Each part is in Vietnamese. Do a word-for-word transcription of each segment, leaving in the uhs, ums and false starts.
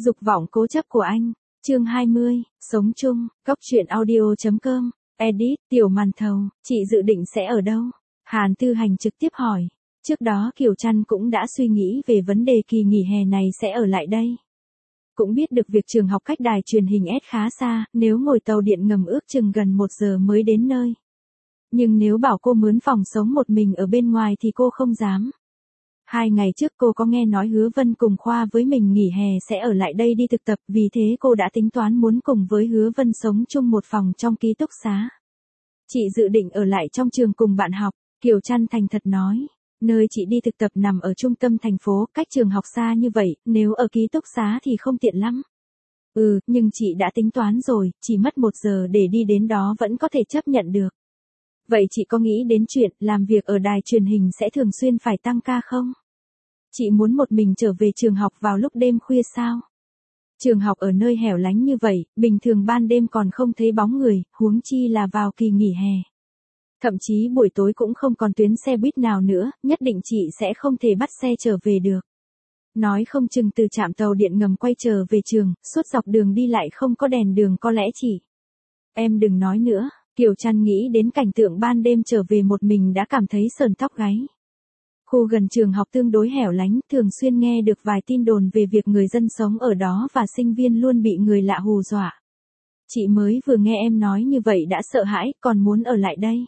Dục vọng cố chấp của anh. Chương hai mươi, sống chung, Cốc truyện audio chấm com, edit, Tiểu Màn Thầu, chị dự định sẽ ở đâu? Hàn Tư Hành trực tiếp hỏi. Trước đó Kiều Trăn cũng đã suy nghĩ về vấn đề kỳ nghỉ hè này sẽ ở lại đây. Cũng biết được việc trường học cách đài truyền hình S khá xa, nếu ngồi tàu điện ngầm ước chừng gần một giờ mới đến nơi. Nhưng nếu bảo cô mướn phòng sống một mình ở bên ngoài thì cô không dám. Hai ngày trước cô có nghe nói Hứa Vân cùng khoa với mình nghỉ hè sẽ ở lại đây đi thực tập, vì thế cô đã tính toán muốn cùng với Hứa Vân sống chung một phòng trong ký túc xá. Chị dự định ở lại trong trường cùng bạn học, Kiều Trăn thành thật nói. Nơi chị đi thực tập nằm ở trung tâm thành phố, cách trường học xa như vậy, nếu ở ký túc xá thì không tiện lắm. Ừ, nhưng chị đã tính toán rồi, chỉ mất một giờ để đi đến đó vẫn có thể chấp nhận được. Vậy chị có nghĩ đến chuyện làm việc ở đài truyền hình sẽ thường xuyên phải tăng ca không? Chị muốn một mình trở về trường học vào lúc đêm khuya sao? Trường học ở nơi hẻo lánh như vậy, bình thường ban đêm còn không thấy bóng người, huống chi là vào kỳ nghỉ hè. Thậm chí buổi tối cũng không còn tuyến xe buýt nào nữa, nhất định chị sẽ không thể bắt xe trở về được. Nói không chừng từ trạm tàu điện ngầm quay trở về trường, suốt dọc đường đi lại không có đèn đường có lẽ chỉ. Em đừng nói nữa, Kiều Trăn nghĩ đến cảnh tượng ban đêm trở về một mình đã cảm thấy sờn tóc gáy. Khu gần trường học tương đối hẻo lánh, thường xuyên nghe được vài tin đồn về việc người dân sống ở đó và sinh viên luôn bị người lạ hù dọa. Chị mới vừa nghe em nói như vậy đã sợ hãi, còn muốn ở lại đây.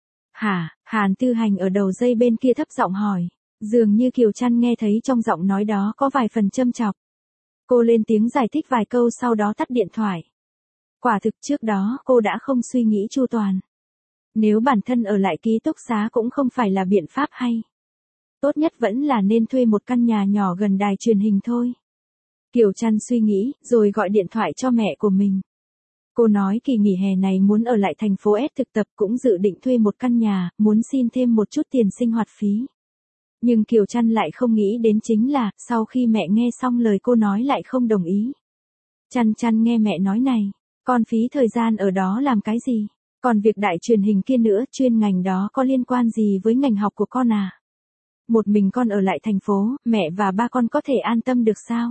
Hả? Hàn Tư Hành ở đầu dây bên kia thấp giọng hỏi. Dường như Kiều Trăn nghe thấy trong giọng nói đó có vài phần châm chọc. Cô lên tiếng giải thích vài câu sau đó tắt điện thoại. Quả thực trước đó cô đã không suy nghĩ chu toàn. Nếu bản thân ở lại ký túc xá cũng không phải là biện pháp hay. Tốt nhất vẫn là nên thuê một căn nhà nhỏ gần đài truyền hình thôi. Kiều Trăn suy nghĩ, rồi gọi điện thoại cho mẹ của mình. Cô nói kỳ nghỉ hè này muốn ở lại thành phố S thực tập, cũng dự định thuê một căn nhà, muốn xin thêm một chút tiền sinh hoạt phí. Nhưng Kiều Trăn lại không nghĩ đến chính là, sau khi mẹ nghe xong lời cô nói lại không đồng ý. Trăn Trăn nghe mẹ nói này, con phí thời gian ở đó làm cái gì? Còn việc đại truyền hình kia nữa, chuyên ngành đó có liên quan gì với ngành học của con à? Một mình con ở lại thành phố, mẹ và ba con có thể an tâm được sao?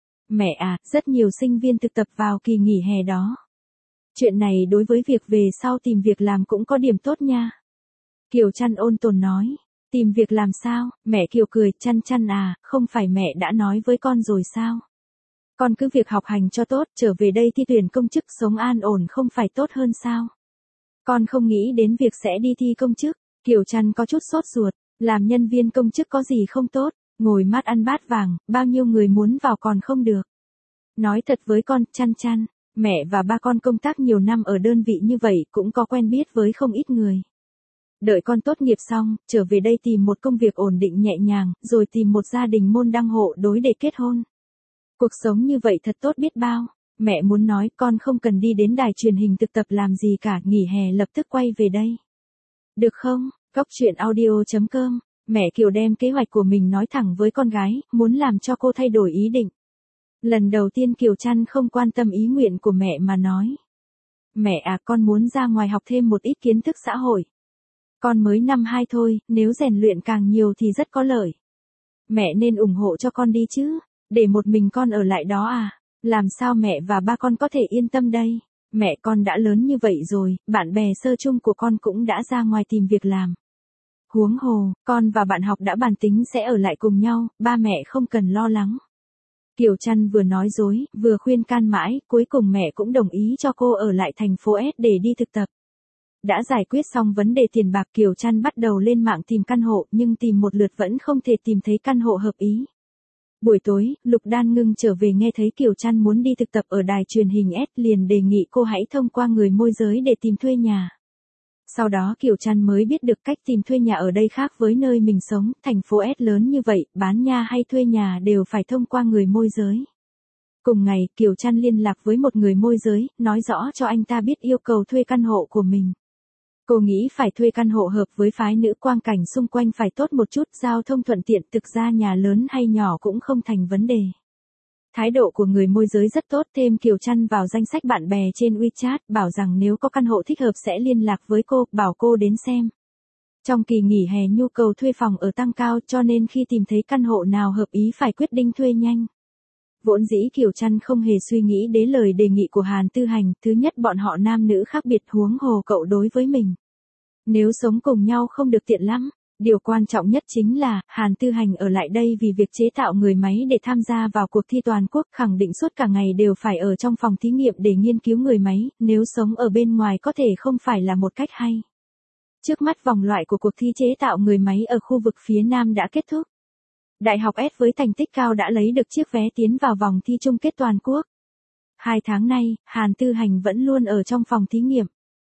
Mẹ à, rất nhiều sinh viên thực tập vào kỳ nghỉ hè đó. Chuyện này đối với việc về sau tìm việc làm cũng có điểm tốt nha. Kiều Trăn ôn tồn nói. Tìm việc làm sao? Mẹ Kiều cười. Trăn Trăn à, không phải mẹ đã nói với con rồi sao? Con cứ việc học hành cho tốt, trở về đây thi tuyển công chức sống an ổn không phải tốt hơn sao? Con không nghĩ đến việc sẽ đi thi công chức. Kiều Trăn có chút sốt ruột. Làm nhân viên công chức có gì không tốt? Ngồi mát ăn bát vàng, bao nhiêu người muốn vào còn không được. Nói thật với con, Trăn Trăn, mẹ và ba con công tác nhiều năm ở đơn vị như vậy cũng có quen biết với không ít người. Đợi con tốt nghiệp xong, trở về đây tìm một công việc ổn định nhẹ nhàng, rồi tìm một gia đình môn đăng hộ đối để kết hôn. Cuộc sống như vậy thật tốt biết bao. Mẹ muốn nói con không cần đi đến đài truyền hình thực tập làm gì cả, nghỉ hè lập tức quay về đây. Được không? Cốc truyện audio chấm com, mẹ Kiều đem kế hoạch của mình nói thẳng với con gái, muốn làm cho cô thay đổi ý định. Lần đầu tiên Kiều Trăn không quan tâm ý nguyện của mẹ mà nói. Mẹ à, con muốn ra ngoài học thêm một ít kiến thức xã hội. Con mới năm hai thôi, nếu rèn luyện càng nhiều thì rất có lợi. Mẹ nên ủng hộ cho con đi chứ, để một mình con ở lại đó à, làm sao mẹ và ba con có thể yên tâm đây? Mẹ con đã lớn như vậy rồi, bạn bè sơ chung của con cũng đã ra ngoài tìm việc làm. Huống hồ, con và bạn học đã bàn tính sẽ ở lại cùng nhau, ba mẹ không cần lo lắng. Kiều Trăn vừa nói dối, vừa khuyên can mãi, cuối cùng mẹ cũng đồng ý cho cô ở lại thành phố S để đi thực tập. Đã giải quyết xong vấn đề tiền bạc, Kiều Trăn bắt đầu lên mạng tìm căn hộ, nhưng tìm một lượt vẫn không thể tìm thấy căn hộ hợp ý. Buổi tối, Lục Đan Ngưng trở về nghe thấy Kiều Trăn muốn đi thực tập ở đài truyền hình S liền đề nghị cô hãy thông qua người môi giới để tìm thuê nhà. Sau đó Kiều Trăn mới biết được cách tìm thuê nhà ở đây khác với nơi mình sống, thành phố S lớn như vậy, bán nhà hay thuê nhà đều phải thông qua người môi giới. Cùng ngày, Kiều Trăn liên lạc với một người môi giới, nói rõ cho anh ta biết yêu cầu thuê căn hộ của mình. Cô nghĩ phải thuê căn hộ hợp với phái nữ, quang cảnh xung quanh phải tốt một chút, giao thông thuận tiện, thực ra nhà lớn hay nhỏ cũng không thành vấn đề. Thái độ của người môi giới rất tốt, thêm Kiều Trăn vào danh sách bạn bè trên WeChat, bảo rằng nếu có căn hộ thích hợp sẽ liên lạc với cô, bảo cô đến xem. Trong kỳ nghỉ hè nhu cầu thuê phòng ở tăng cao, cho nên khi tìm thấy căn hộ nào hợp ý phải quyết định thuê nhanh. Vốn dĩ Kiều Trăn không hề suy nghĩ đến lời đề nghị của Hàn Tư Hành, thứ nhất bọn họ nam nữ khác biệt, huống hồ cậu đối với mình. Nếu sống cùng nhau không được tiện lắm, điều quan trọng nhất chính là, Hàn Tư Hành ở lại đây vì việc chế tạo người máy để tham gia vào cuộc thi toàn quốc, khẳng định suốt cả ngày đều phải ở trong phòng thí nghiệm để nghiên cứu người máy, nếu sống ở bên ngoài có thể không phải là một cách hay. Trước mắt vòng loại của cuộc thi chế tạo người máy ở khu vực phía Nam đã kết thúc. Đại học S với thành tích cao đã lấy được chiếc vé tiến vào vòng thi chung kết toàn quốc. Hai tháng nay, Hàn Tư Hành vẫn luôn ở trong phòng thí nghiệm.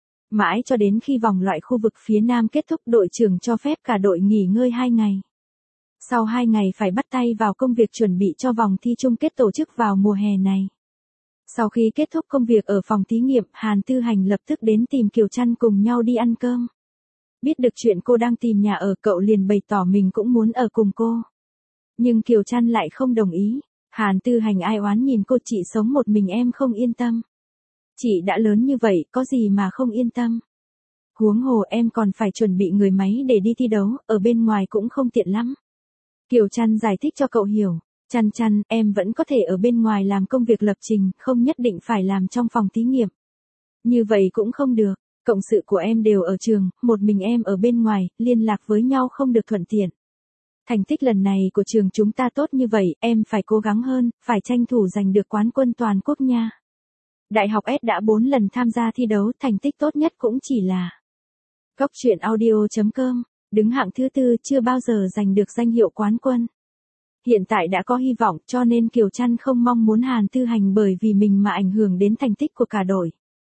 Mãi cho đến khi vòng loại khu vực phía Nam kết thúc, đội trưởng cho phép cả đội nghỉ ngơi hai ngày. Sau hai ngày phải bắt tay vào công việc chuẩn bị cho vòng thi chung kết tổ chức vào mùa hè này. Sau khi kết thúc công việc ở phòng thí nghiệm, Hàn Tư Hành lập tức đến tìm Kiều Trăn cùng nhau đi ăn cơm. Biết được chuyện cô đang tìm nhà ở, cậu liền bày tỏ mình cũng muốn ở cùng cô. Nhưng Kiều Trăn lại không đồng ý. Hàn Tư Hành ai oán nhìn cô, chị sống một mình em không yên tâm. Chị đã lớn như vậy, có gì mà không yên tâm. Huống hồ em còn phải chuẩn bị người máy để đi thi đấu, ở bên ngoài cũng không tiện lắm. Kiều Trăn giải thích cho cậu hiểu. Trăn Trăn, em vẫn có thể ở bên ngoài làm công việc lập trình, không nhất định phải làm trong phòng thí nghiệm. Như vậy cũng không được, cộng sự của em đều ở trường, một mình em ở bên ngoài, liên lạc với nhau không được thuận tiện. Thành tích lần này của trường chúng ta tốt như vậy, em phải cố gắng hơn, phải tranh thủ giành được quán quân toàn quốc nha. Đại học S đã bốn lần tham gia thi đấu, thành tích tốt nhất cũng chỉ là Góc truyện audio chấm com, đứng hạng thứ tư, chưa bao giờ giành được danh hiệu quán quân. Hiện tại đã có hy vọng, cho nên Kiều Trăn không mong muốn Hàn Tư Hành bởi vì mình mà ảnh hưởng đến thành tích của cả đội.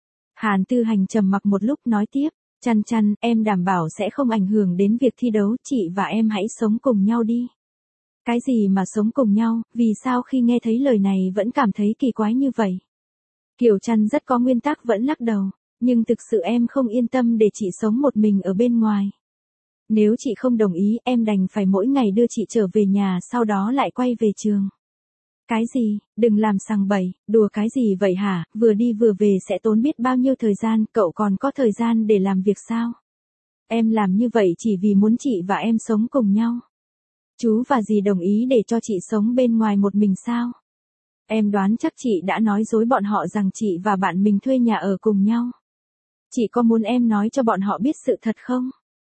Hàn Tư Hành trầm mặc một lúc nói tiếp, Trăn Trăn, em đảm bảo sẽ không ảnh hưởng đến việc thi đấu, chị và em hãy sống cùng nhau đi. Cái gì mà sống cùng nhau, vì sao khi nghe thấy lời này vẫn cảm thấy kỳ quái như vậy? Kiều Trăn rất có nguyên tắc vẫn lắc đầu, nhưng thực sự em không yên tâm để chị sống một mình ở bên ngoài. Nếu chị không đồng ý, em đành phải mỗi ngày đưa chị trở về nhà, sau đó lại quay về trường. Cái gì, đừng làm sằng bậy, đùa cái gì vậy hả, vừa đi vừa về sẽ tốn biết bao nhiêu thời gian, cậu còn có thời gian để làm việc sao? Em làm như vậy chỉ vì muốn chị và em sống cùng nhau. Chú và dì đồng ý để cho chị sống bên ngoài một mình sao? Em đoán chắc chị đã nói dối bọn họ rằng chị và bạn mình thuê nhà ở cùng nhau. Chị có muốn em nói cho bọn họ biết sự thật không?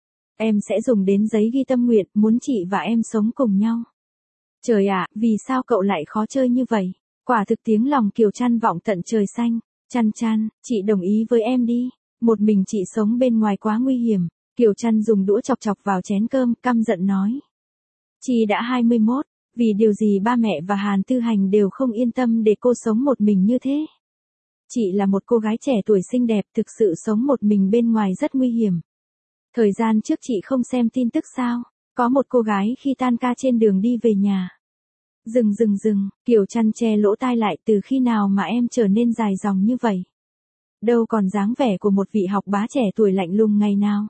Em sẽ dùng đến giấy ghi tâm nguyện, muốn chị và em sống cùng nhau. Trời ạ, vì sao cậu lại khó chơi như vậy? Quả thực tiếng lòng Kiều Trăn vọng tận trời xanh. Trăn Trăn, chị đồng ý với em đi. Một mình chị sống bên ngoài quá nguy hiểm. Kiều Trăn dùng đũa chọc chọc vào chén cơm, căm giận nói. Chị đã hai mươi mốt, vì điều gì ba mẹ và Hàn Tư Hành đều không yên tâm để cô sống một mình như thế. Chị là một cô gái trẻ tuổi xinh đẹp, thực sự sống một mình bên ngoài rất nguy hiểm. Thời gian trước chị không xem tin tức sao? Có một cô gái khi tan ca trên đường đi về nhà. Dừng dừng dừng, Kiều Trăn che lỗ tai lại, từ khi nào mà em trở nên dài dòng như vậy? Đâu còn dáng vẻ của một vị học bá trẻ tuổi lạnh lùng ngày nào.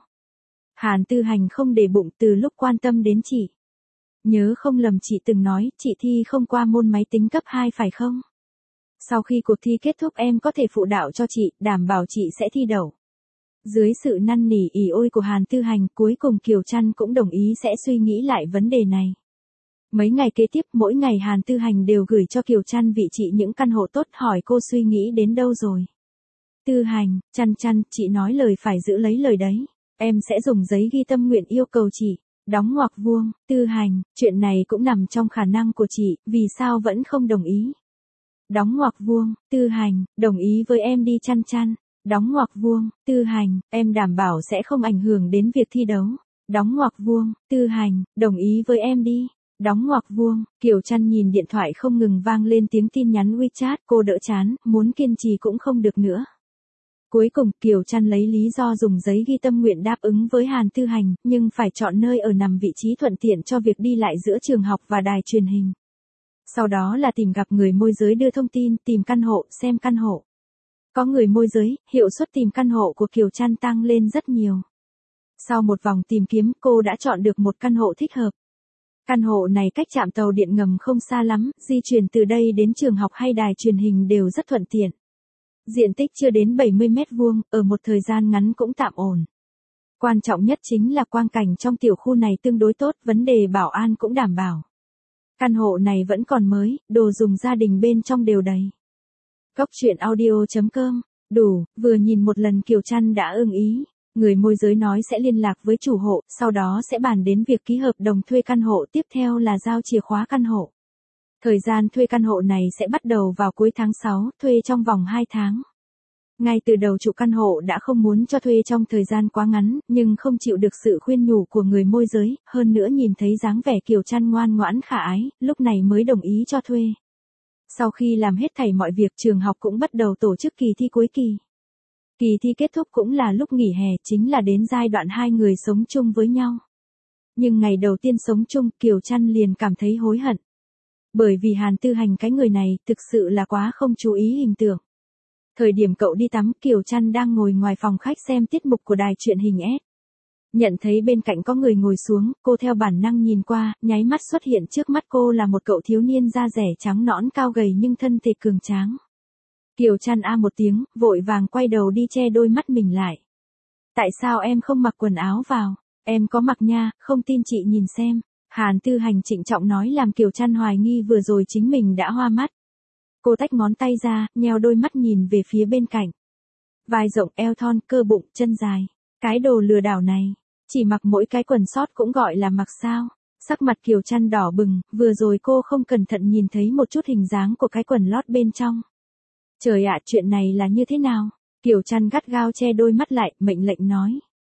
Hàn Tư Hành không để bụng, từ lúc quan tâm đến chị. Nhớ không lầm chị từng nói, chị thi không qua môn máy tính cấp hai phải không? Sau khi cuộc thi kết thúc em có thể phụ đạo cho chị, đảm bảo chị sẽ thi đậu. Dưới sự năn nỉ ỉ ôi của Hàn Tư Hành, cuối cùng Kiều Trăn cũng đồng ý sẽ suy nghĩ lại vấn đề này. Mấy ngày kế tiếp, mỗi ngày Hàn Tư Hành đều gửi cho Kiều Trăn vị chị những căn hộ tốt, hỏi cô suy nghĩ đến đâu rồi. Tư Hành, Trăn Trăn, chị nói lời phải giữ lấy lời đấy. Em sẽ dùng giấy ghi tâm nguyện yêu cầu chị. Đóng ngoặc vuông, Tư Hành, chuyện này cũng nằm trong khả năng của chị, vì sao vẫn không đồng ý? Đóng ngoặc vuông, Tư Hành, đồng ý với em đi Trăn Trăn. Đóng ngoặc vuông, Tư Hành, em đảm bảo sẽ không ảnh hưởng đến việc thi đấu. Đóng ngoặc vuông, Tư Hành, đồng ý với em đi. Đóng ngoặc vuông, Kiều Trăn nhìn điện thoại không ngừng vang lên tiếng tin nhắn WeChat, cô đỡ chán, muốn kiên trì cũng không được nữa. Cuối cùng, Kiều Trăn lấy lý do dùng giấy ghi tâm nguyện đáp ứng với Hàn Tư Hành, nhưng phải chọn nơi ở nằm vị trí thuận tiện cho việc đi lại giữa trường học và đài truyền hình. Sau đó là tìm gặp người môi giới đưa thông tin, tìm căn hộ, xem căn hộ. Có người môi giới, hiệu suất tìm căn hộ của Kiều Trăn tăng lên rất nhiều. Sau một vòng tìm kiếm, cô đã chọn được một căn hộ thích hợp. Căn hộ này cách trạm tàu điện ngầm không xa lắm, di chuyển từ đây đến trường học hay đài truyền hình đều rất thuận tiện. Diện tích chưa đến bảy mươi mét vuông, ở một thời gian ngắn cũng tạm ổn. Quan trọng nhất chính là quang cảnh trong tiểu khu này tương đối tốt, vấn đề bảo an cũng đảm bảo. Căn hộ này vẫn còn mới, đồ dùng gia đình bên trong đều đầy. Cốc truyện audio chấm com, đủ, vừa nhìn một lần Kiều Trăn đã ưng ý. Người môi giới nói sẽ liên lạc với chủ hộ, sau đó sẽ bàn đến việc ký hợp đồng thuê căn hộ, tiếp theo là giao chìa khóa căn hộ. Thời gian thuê căn hộ này sẽ bắt đầu vào cuối tháng sáu, thuê trong vòng hai tháng. Ngay từ đầu chủ căn hộ đã không muốn cho thuê trong thời gian quá ngắn, nhưng không chịu được sự khuyên nhủ của người môi giới, hơn nữa nhìn thấy dáng vẻ Kiều Trăn ngoan ngoãn khả ái, lúc này mới đồng ý cho thuê. Sau khi làm hết thảy mọi việc, trường học cũng bắt đầu tổ chức kỳ thi cuối kỳ. Kỳ thi kết thúc cũng là lúc nghỉ hè, chính là đến giai đoạn hai người sống chung với nhau. Nhưng ngày đầu tiên sống chung, Kiều Trăn liền cảm thấy hối hận. Bởi vì Hàn Tư Hành cái người này thực sự là quá không chú ý hình tượng. Thời điểm cậu đi tắm, Kiều Trăn đang ngồi ngoài phòng khách xem tiết mục của đài truyền hình S. Nhận thấy bên cạnh có người ngồi xuống, cô theo bản năng nhìn qua, nháy mắt xuất hiện trước mắt cô là một cậu thiếu niên da rẻ trắng nõn cao gầy nhưng thân thể cường tráng. Kiều Trăn a một tiếng, vội vàng quay đầu đi che đôi mắt mình lại. Tại sao em không mặc quần áo vào? Em có mặc nha, không tin chị nhìn xem. Hàn Tư Hành trịnh trọng nói làm Kiều Trăn hoài nghi vừa rồi chính mình đã hoa mắt. Cô tách ngón tay ra, nheo đôi mắt nhìn về phía bên cạnh. Vai rộng, eo thon, cơ bụng, chân dài. Cái đồ lừa đảo này, chỉ mặc mỗi cái quần sót cũng gọi là mặc sao? Sắc mặt Kiều Trăn đỏ bừng, vừa rồi cô không cẩn thận nhìn thấy một chút hình dáng của cái quần lót bên trong. Trời ạ, chuyện này là như thế nào? Kiều Trăn gắt gao che đôi mắt lại, mệnh lệnh nói.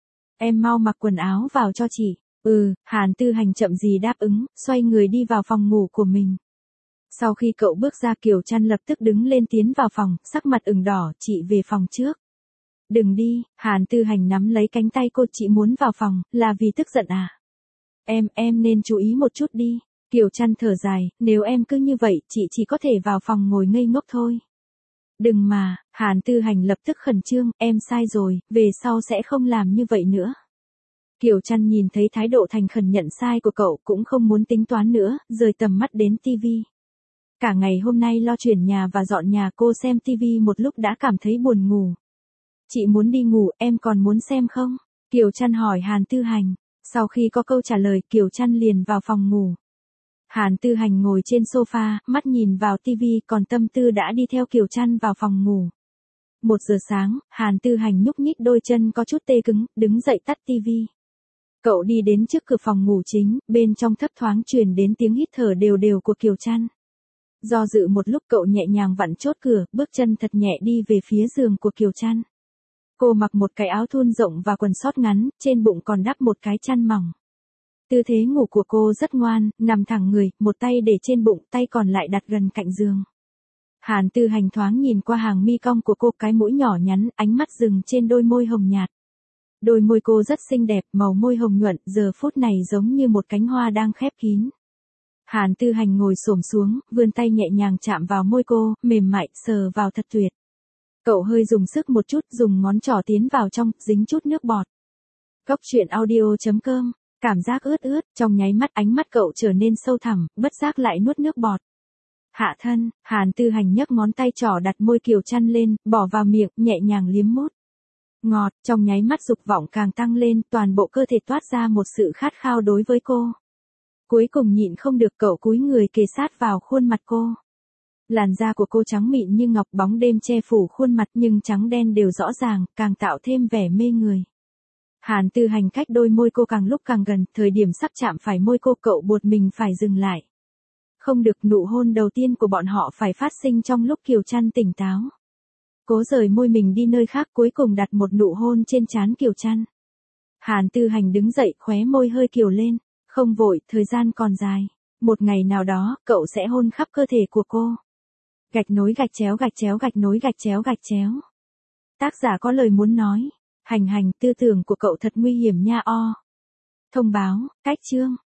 Em mau mặc quần áo vào cho chị. Ừ, Hàn Tư Hành chậm gì đáp ứng, xoay người đi vào phòng ngủ của mình. Sau khi cậu bước ra, Kiều Trăn lập tức đứng lên tiến vào phòng, sắc mặt ửng đỏ, chị về phòng trước. Đừng đi, Hàn Tư Hành nắm lấy cánh tay cô, chị muốn vào phòng, là vì tức giận à? Em, em nên chú ý một chút đi. Kiều Trăn thở dài, nếu em cứ như vậy, chị chỉ có thể vào phòng ngồi ngây ngốc thôi. Đừng mà, Hàn Tư Hành lập tức khẩn trương, em sai rồi, về sau sẽ không làm như vậy nữa. Kiều Trăn nhìn thấy thái độ thành khẩn nhận sai của cậu cũng không muốn tính toán nữa, rời tầm mắt đến tivi. Cả ngày hôm nay lo chuyển nhà và dọn nhà, cô xem tivi một lúc đã cảm thấy buồn ngủ. Chị muốn đi ngủ, em còn muốn xem không? Kiều Trăn hỏi Hàn Tư Hành. Sau khi có câu trả lời, Kiều Trăn liền vào phòng ngủ. Hàn Tư Hành ngồi trên sofa, mắt nhìn vào tivi, còn tâm tư đã đi theo Kiều Trăn vào phòng ngủ. Một giờ sáng, Hàn Tư Hành nhúc nhích đôi chân có chút tê cứng, đứng dậy tắt tivi. Cậu đi đến trước cửa phòng ngủ chính, bên trong thấp thoáng truyền đến tiếng hít thở đều đều của Kiều Trăn. Do dự một lúc, cậu nhẹ nhàng vặn chốt cửa, bước chân thật nhẹ đi về phía giường của Kiều Trăn. Cô mặc một cái áo thun rộng và quần sót ngắn, trên bụng còn đắp một cái chăn mỏng. Tư thế ngủ của cô rất ngoan, nằm thẳng người, một tay để trên bụng, tay còn lại đặt gần cạnh giường. Hàn Tư Hành thoáng nhìn qua hàng mi cong của cô, cái mũi nhỏ nhắn, ánh mắt dừng trên đôi môi hồng nhạt. Đôi môi cô rất xinh đẹp, màu môi hồng nhuận, giờ phút này giống như một cánh hoa đang khép kín. Hàn Tư Hành ngồi xổm xuống, vươn tay nhẹ nhàng chạm vào môi cô, mềm mại, sờ vào thật tuyệt. Cậu hơi dùng sức một chút, dùng ngón trỏ tiến vào trong, dính chút nước bọt. Cốc truyện audio chấm com, cảm giác ướt ướt, trong nháy mắt ánh mắt cậu trở nên sâu thẳm, bất giác lại nuốt nước bọt. Hạ thân, Hàn Tư Hành nhấc ngón tay trỏ đặt môi Kiều Trăn lên, bỏ vào miệng, nhẹ nhàng liếm mút. Ngọt, trong nháy mắt dục vọng càng tăng lên, toàn bộ cơ thể toát ra một sự khát khao đối với cô. Cuối cùng nhịn không được, cậu cúi người kề sát vào khuôn mặt cô. Làn da của cô trắng mịn như ngọc, bóng đêm che phủ khuôn mặt nhưng trắng đen đều rõ ràng, càng tạo thêm vẻ mê người. Hàn Tư Hành cách đôi môi cô càng lúc càng gần, thời điểm sắp chạm phải môi cô, cậu buộc mình phải dừng lại. Không được, nụ hôn đầu tiên của bọn họ phải phát sinh trong lúc Kiều Trăn tỉnh táo. Cố rời môi mình đi nơi khác, cuối cùng đặt một nụ hôn trên trán Kiều Trăn. Hàn Tư Hành đứng dậy, khóe môi hơi kiều lên. Không vội, thời gian còn dài. Một ngày nào đó, cậu sẽ hôn khắp cơ thể của cô. Gạch nối gạch chéo gạch chéo gạch nối gạch chéo gạch chéo. Tác giả có lời muốn nói. Hành hành, tư tưởng của cậu thật nguy hiểm nha o. Thông báo, cách chương.